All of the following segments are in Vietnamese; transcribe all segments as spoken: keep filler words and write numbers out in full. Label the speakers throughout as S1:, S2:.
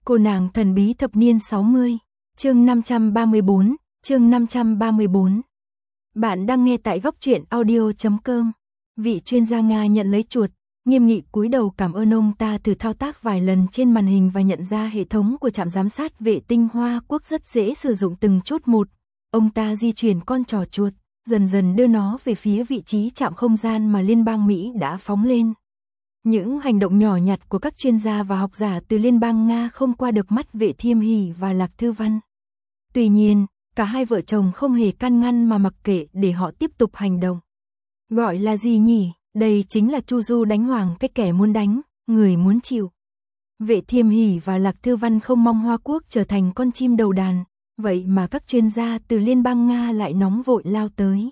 S1: Cô nàng thần bí thập niên sáu mươi, chương năm trăm ba mươi bốn, chương năm trăm ba mươi bốn. Bạn đang nghe tại góc truyện audio chấm com. Vị chuyên gia Nga nhận lấy chuột, nghiêm nghị cúi đầu cảm ơn ông ta, thử thao tác vài lần trên màn hình và nhận ra hệ thống của trạm giám sát vệ tinh Hoa Quốc rất dễ sử dụng từng chút một. Ông ta di chuyển con trò chuột, dần dần đưa nó về phía vị trí trạm không gian mà Liên bang Mỹ đã phóng lên. Những hành động nhỏ nhặt của các chuyên gia và học giả từ Liên bang Nga không qua được mắt Vệ Thiêm Hỷ và Lạc Thư Văn. Tuy nhiên, cả hai vợ chồng không hề can ngăn mà mặc kệ để họ tiếp tục hành động. Gọi là gì nhỉ? Đây chính là chu du đánh hoàng, cái kẻ muốn đánh, người muốn chịu. Vệ Thiêm Hỷ và Lạc Thư Văn không mong Hoa Quốc trở thành con chim đầu đàn, vậy mà các chuyên gia từ Liên bang Nga lại nóng vội lao tới.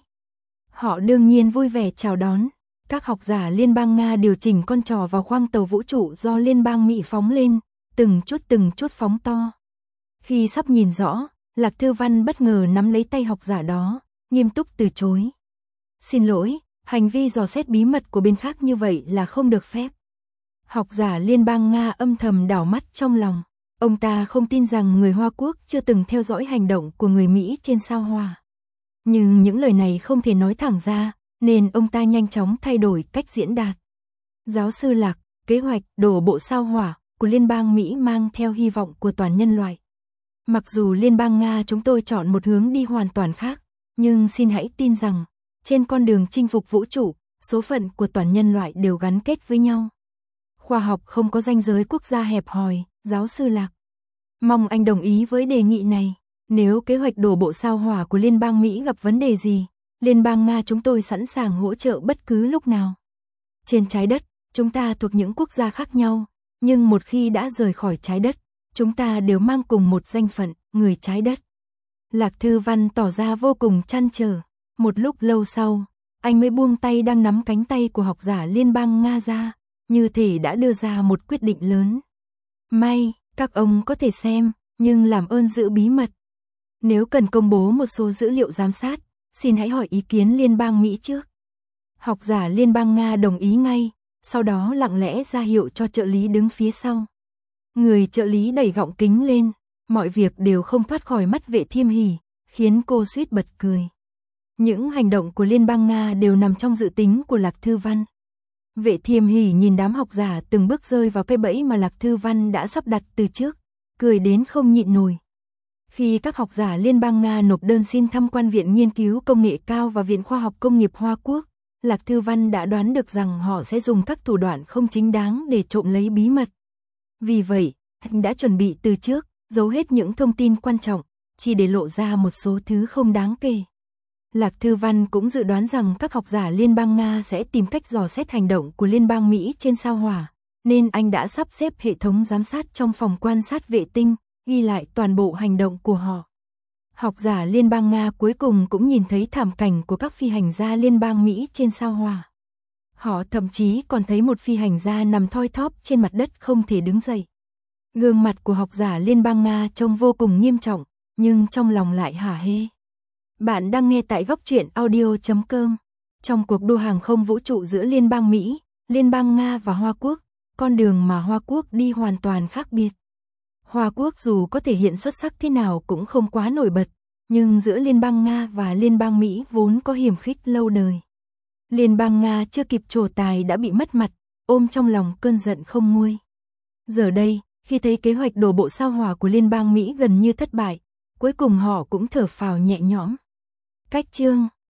S1: Họ đương nhiên vui vẻ chào đón. Các học giả Liên bang Nga điều chỉnh con trò vào khoang tàu vũ trụ do Liên bang Mỹ phóng lên, từng chút từng chút phóng to. Khi sắp nhìn rõ, Lạc Thư Văn bất ngờ nắm lấy tay học giả đó, nghiêm túc từ chối. Xin lỗi, hành vi dò xét bí mật của bên khác như vậy là không được phép. Học giả Liên bang Nga âm thầm đảo mắt trong lòng. Ông ta không tin rằng người Hoa Quốc chưa từng theo dõi hành động của người Mỹ trên sao Hỏa. Nhưng những lời này không thể nói thẳng ra, nên ông ta nhanh chóng thay đổi cách diễn đạt. Giáo sư Lạc, kế hoạch đổ bộ sao Hỏa của Liên bang Mỹ mang theo hy vọng của toàn nhân loại. Mặc dù Liên bang Nga chúng tôi chọn một hướng đi hoàn toàn khác, nhưng xin hãy tin rằng, trên con đường chinh phục vũ trụ, số phận của toàn nhân loại đều gắn kết với nhau. Khoa học không có ranh giới quốc gia hẹp hòi, giáo sư Lạc. Mong anh đồng ý với đề nghị này. Nếu kế hoạch đổ bộ sao Hỏa của Liên bang Mỹ gặp vấn đề gì, Liên bang Nga chúng tôi sẵn sàng hỗ trợ bất cứ lúc nào. Trên trái đất, chúng ta thuộc những quốc gia khác nhau, nhưng một khi đã rời khỏi trái đất, chúng ta đều mang cùng một danh phận, người trái đất. Lạc Thư Văn tỏ ra vô cùng trăn trở. Một lúc lâu sau, anh mới buông tay đang nắm cánh tay của học giả Liên bang Nga ra, như thể đã đưa ra một quyết định lớn. May, các ông có thể xem, nhưng làm ơn giữ bí mật. Nếu cần công bố một số dữ liệu giám sát, xin hãy hỏi ý kiến Liên bang Mỹ trước. Học giả Liên bang Nga đồng ý ngay, sau đó lặng lẽ ra hiệu cho trợ lý đứng phía sau. Người trợ lý đẩy gọng kính lên, mọi việc đều không thoát khỏi mắt Vệ Thiêm Hỷ, khiến cô suýt bật cười. Những hành động của Liên bang Nga đều nằm trong dự tính của Lạc Thư Văn. Vệ Thiêm Hỷ nhìn đám học giả từng bước rơi vào cái bẫy mà Lạc Thư Văn đã sắp đặt từ trước, cười đến không nhịn nổi. Khi các học giả Liên bang Nga nộp đơn xin tham quan Viện Nghiên cứu Công nghệ cao và Viện Khoa học Công nghiệp Hoa Quốc, Lạc Thư Văn đã đoán được rằng họ sẽ dùng các thủ đoạn không chính đáng để trộm lấy bí mật. Vì vậy, anh đã chuẩn bị từ trước, giấu hết những thông tin quan trọng, chỉ để lộ ra một số thứ không đáng kể. Lạc Thư Văn cũng dự đoán rằng các học giả Liên bang Nga sẽ tìm cách dò xét hành động của Liên bang Mỹ trên sao Hỏa, nên anh đã sắp xếp hệ thống giám sát trong phòng quan sát vệ tinh, ghi lại toàn bộ hành động của họ. Học giả Liên bang Nga cuối cùng cũng nhìn thấy thảm cảnh của các phi hành gia Liên bang Mỹ trên sao Hỏa. Họ thậm chí còn thấy một phi hành gia nằm thoi thóp trên mặt đất không thể đứng dậy. Gương mặt của học giả Liên bang Nga trông vô cùng nghiêm trọng, nhưng trong lòng lại hả hê. Bạn đang nghe tại góc truyện audio chấm com. Trong cuộc đua hàng không vũ trụ giữa Liên bang Mỹ, Liên bang Nga và Hoa Quốc, con đường mà Hoa Quốc đi hoàn toàn khác biệt. Hoa Quốc dù có thể hiện xuất sắc thế nào cũng không quá nổi bật, nhưng giữa Liên bang Nga và Liên bang Mỹ vốn có hiềm khích lâu đời. Liên bang Nga chưa kịp trổ tài đã bị mất mặt, ôm trong lòng cơn giận không nguôi. Giờ đây, khi thấy kế hoạch đổ bộ sao Hỏa của Liên bang Mỹ gần như thất bại, cuối cùng họ cũng thở phào nhẹ nhõm. Cách chương